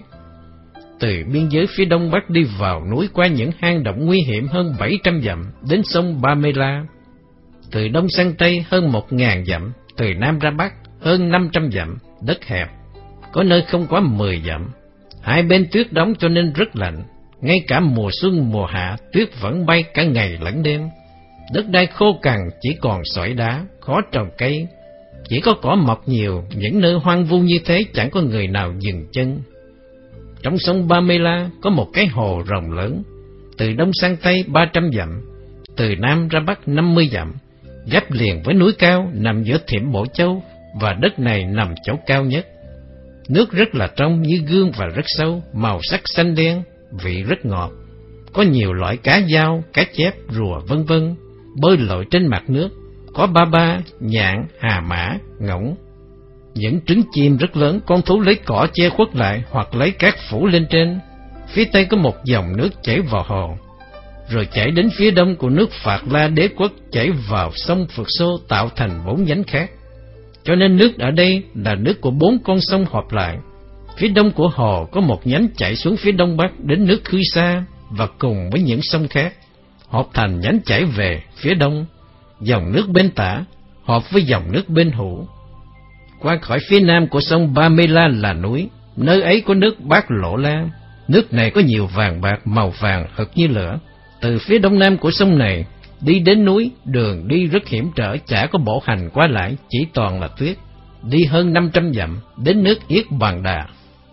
Từ biên giới phía đông bắc đi vào núi qua những hang động nguy hiểm hơn bảy trăm dặm đến sông Ba Mê La. Từ đông sang tây hơn một ngàn dặm, từ nam ra bắc hơn năm trăm dặm, đất hẹp, có nơi không quá mười dặm. Hai bên tuyết đóng cho nên rất lạnh, ngay cả mùa xuân mùa hạ tuyết vẫn bay cả ngày lẫn đêm. Đất đai khô cằn, chỉ còn sỏi đá, khó trồng cây, chỉ có cỏ mọc nhiều, những nơi hoang vu như thế chẳng có người nào dừng chân. Trong sông Ba Mê La có một cái hồ rộng lớn, từ đông sang tây ba trăm dặm, từ nam ra bắc năm mươi dặm, giáp liền với núi cao nằm giữa Thiểm Bộ Châu, và đất này nằm chỗ cao nhất. Nước rất là trong như gương và rất sâu, màu sắc xanh đen, vị rất ngọt. Có nhiều loại cá dao, cá chép, rùa vân vân bơi lội trên mặt nước, có ba ba, nhạn, hà mã, ngỗng. Những trứng chim rất lớn, con thú lấy cỏ che khuất lại hoặc lấy cát phủ lên trên. Phía tây có một dòng nước chảy vào hồ, rồi chảy đến phía đông của nước Phạt La Đế Quốc, chảy vào sông Phật Xô tạo thành bốn nhánh khác. Cho nên nước ở đây là nước của bốn con sông hợp lại. Phía đông của hồ có một nhánh chảy xuống phía đông bắc đến nước Khư Sa, và cùng với những sông khác hợp thành nhánh chảy về phía đông. Dòng nước bên tả hợp với dòng nước bên hữu. Qua khỏi phía nam của sông Ba Mê La là núi, nơi ấy có nước Bát Lộ La. Nước này có nhiều vàng bạc màu vàng hực như lửa. Từ phía đông nam của sông này đi đến núi, đường đi rất hiểm trở, chả có bộ hành qua lại, chỉ toàn là tuyết. Đi hơn năm trăm dặm đến nước Yết Bàn Đà.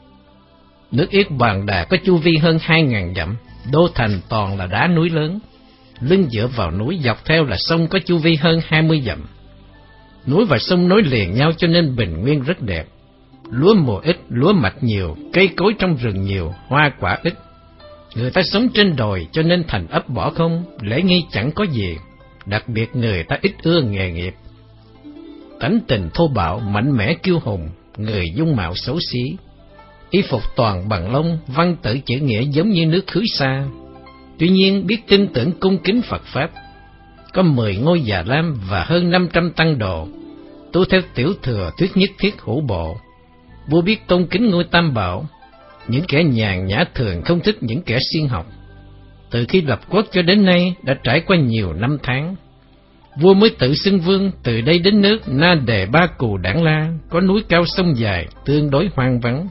Nước Yết Bàn Đà có chu vi hơn hai ngàn dặm, đô thành toàn là đá núi lớn. Lưng dựa vào núi, dọc theo là sông có chu vi hơn hai mươi dặm. Núi và sông nối liền nhau cho nên bình nguyên rất đẹp. Lúa mùa ít, lúa mạch nhiều, cây cối trong rừng nhiều, hoa quả ít. Người ta sống trên đồi cho nên thành ấp bỏ không, lễ nghi chẳng có gì. Đặc biệt người ta ít ưa nghề nghiệp. Tánh tình thô bạo, mạnh mẽ kiêu hùng, người dung mạo xấu xí. Y phục toàn bằng lông, văn tự chữ nghĩa giống như nước Khứ Sa. Tuy nhiên biết tin tưởng cung kính Phật Pháp. Có mười ngôi già lam và hơn năm trăm tăng đồ, tu theo tiểu thừa thuyết nhất thiết hữu bộ. Vua biết tôn kính ngôi Tam Bảo. Những kẻ nhàn nhã thường không thích những kẻ siêng học. Từ khi lập quốc cho đến nay đã trải qua nhiều năm tháng. Vua mới tự xưng vương. Từ đây đến nước Na Đề Ba Cù Đảng La có núi cao sông dài, tương đối hoang vắng.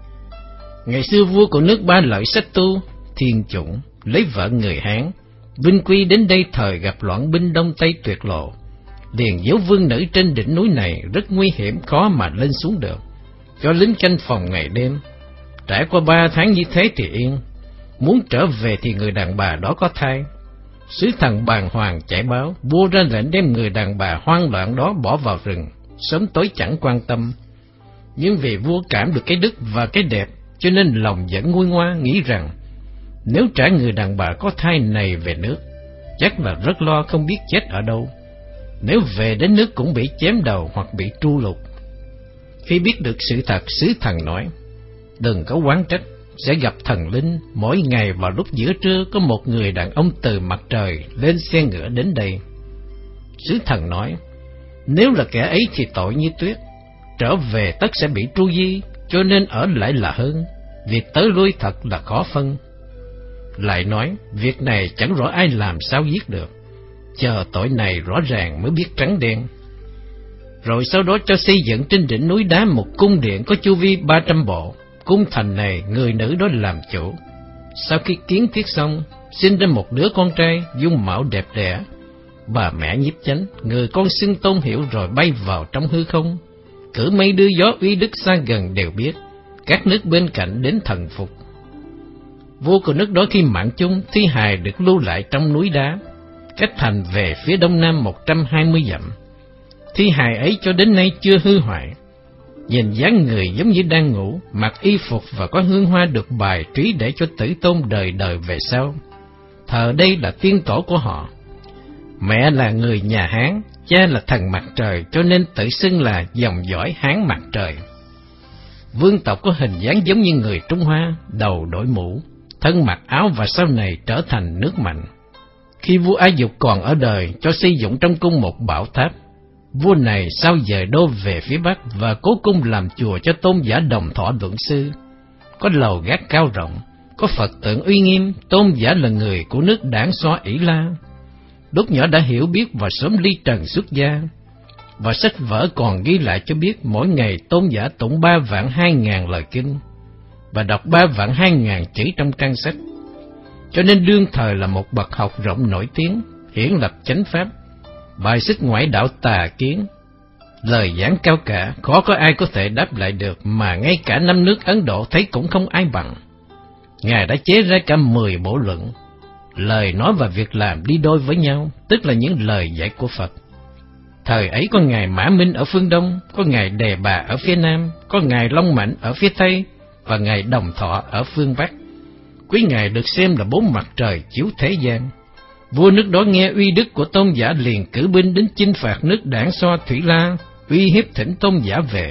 Ngày xưa vua của nước Ba Lợi Sách Tu, Thiên Chủng, lấy vợ người Hán. Vinh quy đến đây thời gặp loạn binh Đông Tây tuyệt lộ. Liền giấu vương nữ trên đỉnh núi này rất nguy hiểm, khó mà lên xuống được, cho lính canh phòng ngày đêm. Trải qua ba tháng như thế thì yên. Muốn trở về thì người đàn bà đó có thai. Sứ thần bàng hoàng chạy báo, vua ra lệnh đem người đàn bà hoang loạn đó bỏ vào rừng, sớm tối chẳng quan tâm. Nhưng vì vua cảm được cái đức và cái đẹp, cho nên lòng vẫn nguôi ngoa nghĩ rằng Nếu trả người đàn bà có thai này về nước, chắc là rất lo không biết chết ở đâu. Nếu về đến nước cũng bị chém đầu hoặc bị tru lục. Khi biết được sự thật, sứ thần nói, đừng có oán trách, sẽ gặp thần linh. Mỗi ngày vào lúc giữa trưa có một người đàn ông từ mặt trời lên xe ngựa đến đây. Sứ thần nói, nếu là kẻ ấy thì tội như tuyết, trở về tất sẽ bị tru di, cho nên ở lại là hơn. Việc tới lui thật là khó phân. Lại nói, việc này chẳng rõ ai làm sao giết được, chờ tội này rõ ràng mới biết trắng đen. Rồi sau đó cho xây dựng trên đỉnh núi đá một cung điện có chu vi ba trăm bộ. Cung thành này người nữ đó làm chủ. Sau khi kiến thiết xong, sinh ra một đứa con trai dung mạo đẹp đẽ. Bà mẹ nhiếp chánh, người con xưng Tôn Hiểu rồi bay vào trong hư không. Cử mấy đứa gió uy đức xa gần đều biết, các nước bên cạnh đến thần phục. Vua của nước đó khi mạng chung, thi hài được lưu lại trong núi đá, cách thành về phía đông nam một trăm hai mươi dặm. Thi hài ấy cho đến nay chưa hư hoại. Nhìn dáng người giống như đang ngủ, mặc y phục và có hương hoa được bài trí để cho tử tôn đời đời về sau. Thờ đây là tiên tổ của họ. Mẹ là người nhà Hán, cha là thần mặt trời, cho nên tự xưng là dòng dõi Hán mặt trời. Vương tộc có hình dáng giống như người Trung Hoa, đầu đội mũ, thân mặc áo và sau này trở thành nước Mạnh. Khi vua Ai Dục còn ở đời, cho xây dựng trong cung một bảo tháp. Vua này sau dời đô về phía Bắc và cố cung làm chùa cho tôn giả Đồng Thọ Luận Sư. Có lầu gác cao rộng, có Phật tượng uy nghiêm, tôn giả là người của nước Đảng Xoa Ỷ La. Lúc nhỏ đã hiểu biết và sớm ly trần xuất gia. Và sách vở còn ghi lại cho biết mỗi ngày tôn giả tụng ba vạn hai ngàn lời kinh và đọc ba vạn hai ngàn chữ trong trang sách. Cho nên đương thời là một bậc học rộng nổi tiếng, hiển lập chánh pháp, bài xích ngoại đạo tà kiến. Lời giảng cao cả, khó có ai có thể đáp lại được, mà ngay cả năm nước Ấn Độ thấy cũng không ai bằng. Ngài đã chế ra cả mười bộ luận. Lời nói và việc làm đi đôi với nhau, tức là những lời dạy của Phật. Thời ấy có Ngài Mã Minh ở phương Đông, có Ngài Đề Bà ở phía Nam, có Ngài Long Mạnh ở phía Tây, và Ngài Đồng Thọ ở phương Bắc. Quý Ngài được xem là bốn mặt trời chiếu thế gian. Vua nước đó nghe uy đức của tôn giả liền cử binh đến chinh phạt nước Đảng Xoa Thủy La, uy hiếp thỉnh tôn giả về.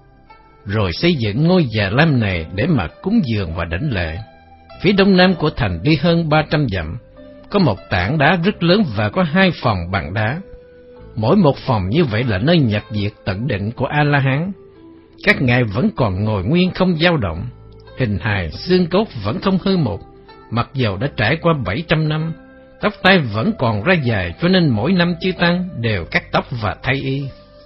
Rồi xây dựng ngôi Già Lam này để mà cúng dường và đảnh lễ. Phía đông nam của thành đi hơn ba trăm dặm, có một tảng đá rất lớn và có hai phòng bằng đá. Mỗi một phòng như vậy là nơi nhập diệt tận định của A-la-hán. Các ngài vẫn còn ngồi nguyên không dao động, hình hài xương cốt vẫn không hư một, mặc dầu đã trải qua bảy trăm năm. Tóc tai vẫn còn ra dài, cho nên mỗi năm chư tăng đều cắt tóc và thay y.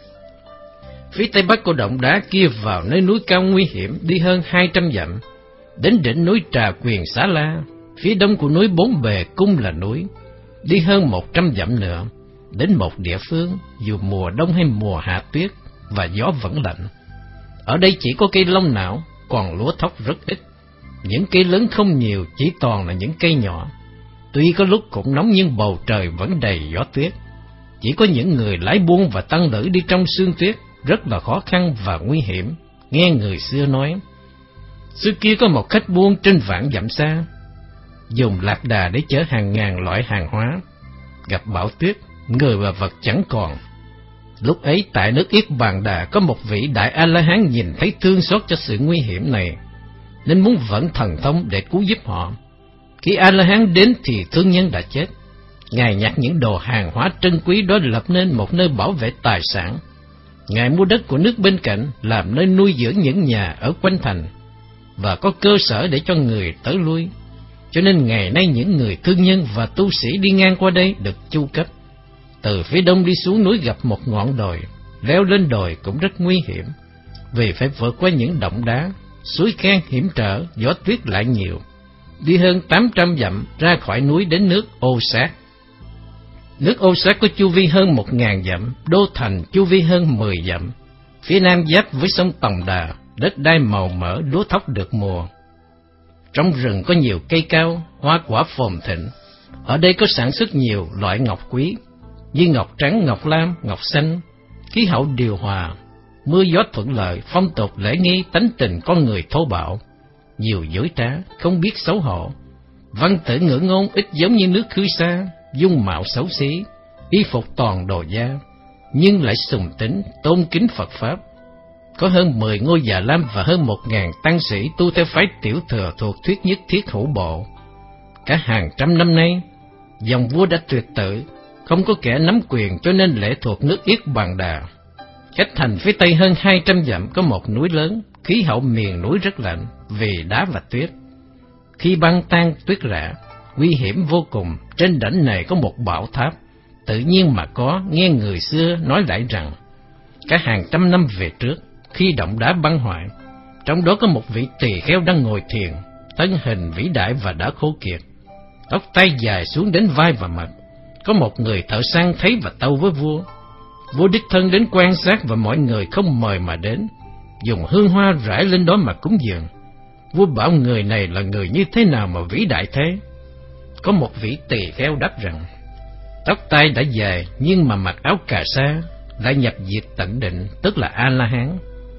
Phía tây bắc của động đá kia vào nơi núi cao nguy hiểm đi hơn hai trăm dặm, đến đỉnh núi Trà Quyền Xá La. Phía đông của núi bốn bề cung là núi, đi hơn một trăm dặm nữa, đến một địa phương dù mùa đông hay mùa hạ tuyết và gió vẫn lạnh. Ở đây chỉ có cây long não, còn lúa thóc rất ít. Những cây lớn không nhiều, chỉ toàn là những cây nhỏ. Tuy có lúc cũng nóng nhưng bầu trời vẫn đầy gió tuyết. Chỉ có những người lái buôn và tăng lữ đi trong sương tuyết, rất là khó khăn và nguy hiểm. Nghe người xưa nói, xưa kia có một khách buôn trên vạn dặm xa, dùng lạc đà để chở hàng ngàn loại hàng hóa. Gặp bão tuyết, người và vật chẳng còn. Lúc ấy tại nước Yết Bàn Đà có một vị đại A-la-hán nhìn thấy thương xót cho sự nguy hiểm này, nên muốn vận thần thông để cứu giúp họ. Khi A-la-hán đến thì thương nhân đã chết. Ngài nhặt những đồ hàng hóa trân quý đó lập nên một nơi bảo vệ tài sản. Ngài mua đất của nước bên cạnh làm nơi nuôi dưỡng những nhà ở quanh thành, và có cơ sở để cho người tới lui. Cho nên ngày nay những người thương nhân và tu sĩ đi ngang qua đây được chu cấp. Từ phía đông đi xuống núi gặp một ngọn đồi, leo lên đồi cũng rất nguy hiểm, vì phải vượt qua những động đá, suối khan hiểm trở, gió tuyết lại nhiều. Đi hơn tám trăm dặm ra khỏi núi đến nước Ô Sát. Nước Ô Sát có chu vi hơn một ngàn dặm, đô thành chu vi hơn mười dặm. Phía nam giáp với sông Tòng Đà, đất đai màu mỡ, lúa thóc được mùa. Trong rừng có nhiều cây cao, hoa quả phồn thịnh. Ở đây có sản xuất nhiều loại ngọc quý, như ngọc trắng, ngọc lam, ngọc xanh. Khí hậu điều hòa, mưa gió thuận lợi, phong tục lễ nghi, tánh tình con người thô bạo, nhiều dối trá, không biết xấu hổ. Văn tử ngữ ngôn ít giống như nước khư xa, dung mạo xấu xí, y phục toàn đồ da, nhưng lại sùng tín, tôn kính Phật Pháp. Có hơn mười ngôi già lam và hơn một ngàn tăng sĩ tu theo phái tiểu thừa thuộc thuyết nhất thiết hữu bộ. Cả hàng trăm năm nay, dòng vua đã tuyệt tự, không có kẻ nắm quyền, cho nên lệ thuộc nước Yết Bàn Đà. Cách thành phía tây hơn hai trăm dặm có một núi lớn, khí hậu miền núi rất lạnh vì đá và tuyết. Khi băng tan tuyết rã, nguy hiểm vô cùng. Trên đỉnh này có một bảo tháp, tự nhiên mà có. Nghe người xưa nói lại rằng, cả hàng trăm năm về trước, khi động đá băng hoại, trong đó có một vị tỳ kheo đang ngồi thiền, thân hình vĩ đại và đã khô kiệt, tóc tai dài xuống đến vai và mặt. Có một người thợ săn thấy và tâu với vua. Vua đích thân đến quan sát và mọi người không mời mà đến, dùng hương hoa rải lên đó mà cúng dường. Vua bảo người này là người như thế nào mà vĩ đại thế? Có một vị tỳ kheo đáp rằng, tóc tai đã dài nhưng mà mặc áo cà sa, lại nhập diệt tận định, tức là A-la-hán.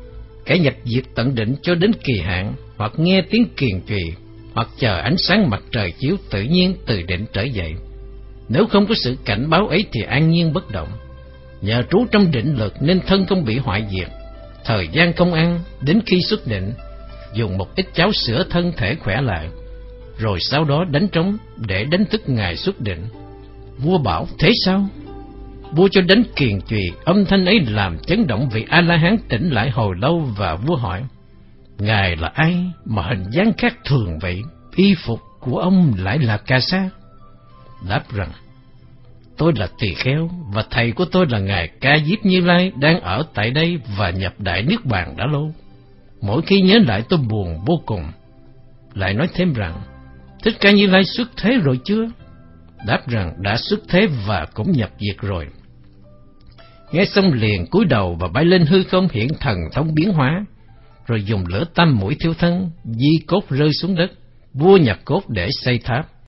Kẻ nhập diệt tận định cho đến kỳ hạn, hoặc nghe tiếng kiền trì, hoặc chờ ánh sáng mặt trời chiếu, tự nhiên từ định trở dậy. Nếu không có sự cảnh báo ấy thì an nhiên bất động. Nhờ trú trong định lực nên thân không bị hoại diệt. Thời gian không ăn, đến khi xuất định, dùng một ít cháo sữa thân thể khỏe lại, rồi sau đó đánh trống để đánh thức ngài xuất định. Vua bảo, thế sao? Vua cho đánh kiền chùy, âm thanh ấy làm chấn động vị A-la-hán tỉnh lại hồi lâu, và vua hỏi, ngài là ai mà hình dáng khác thường vậy? Y phục của ông lại là cà sa. Đáp rằng, tôi là tỳ kheo, và thầy của tôi là ngài Ca Diếp Như Lai đang ở tại đây và nhập đại niết bàn đã lâu. Mỗi khi nhớ lại tôi buồn vô cùng. Lại nói thêm rằng, Thích Ca Như Lai xuất thế rồi chưa? Đáp rằng đã xuất thế và cũng nhập diệt rồi. Nghe xong liền cúi đầu và bay lên hư không, hiện thần thông biến hóa, rồi dùng lửa tam mũi thiêu thân, di cốt rơi xuống đất. Vua nhập cốt để xây tháp.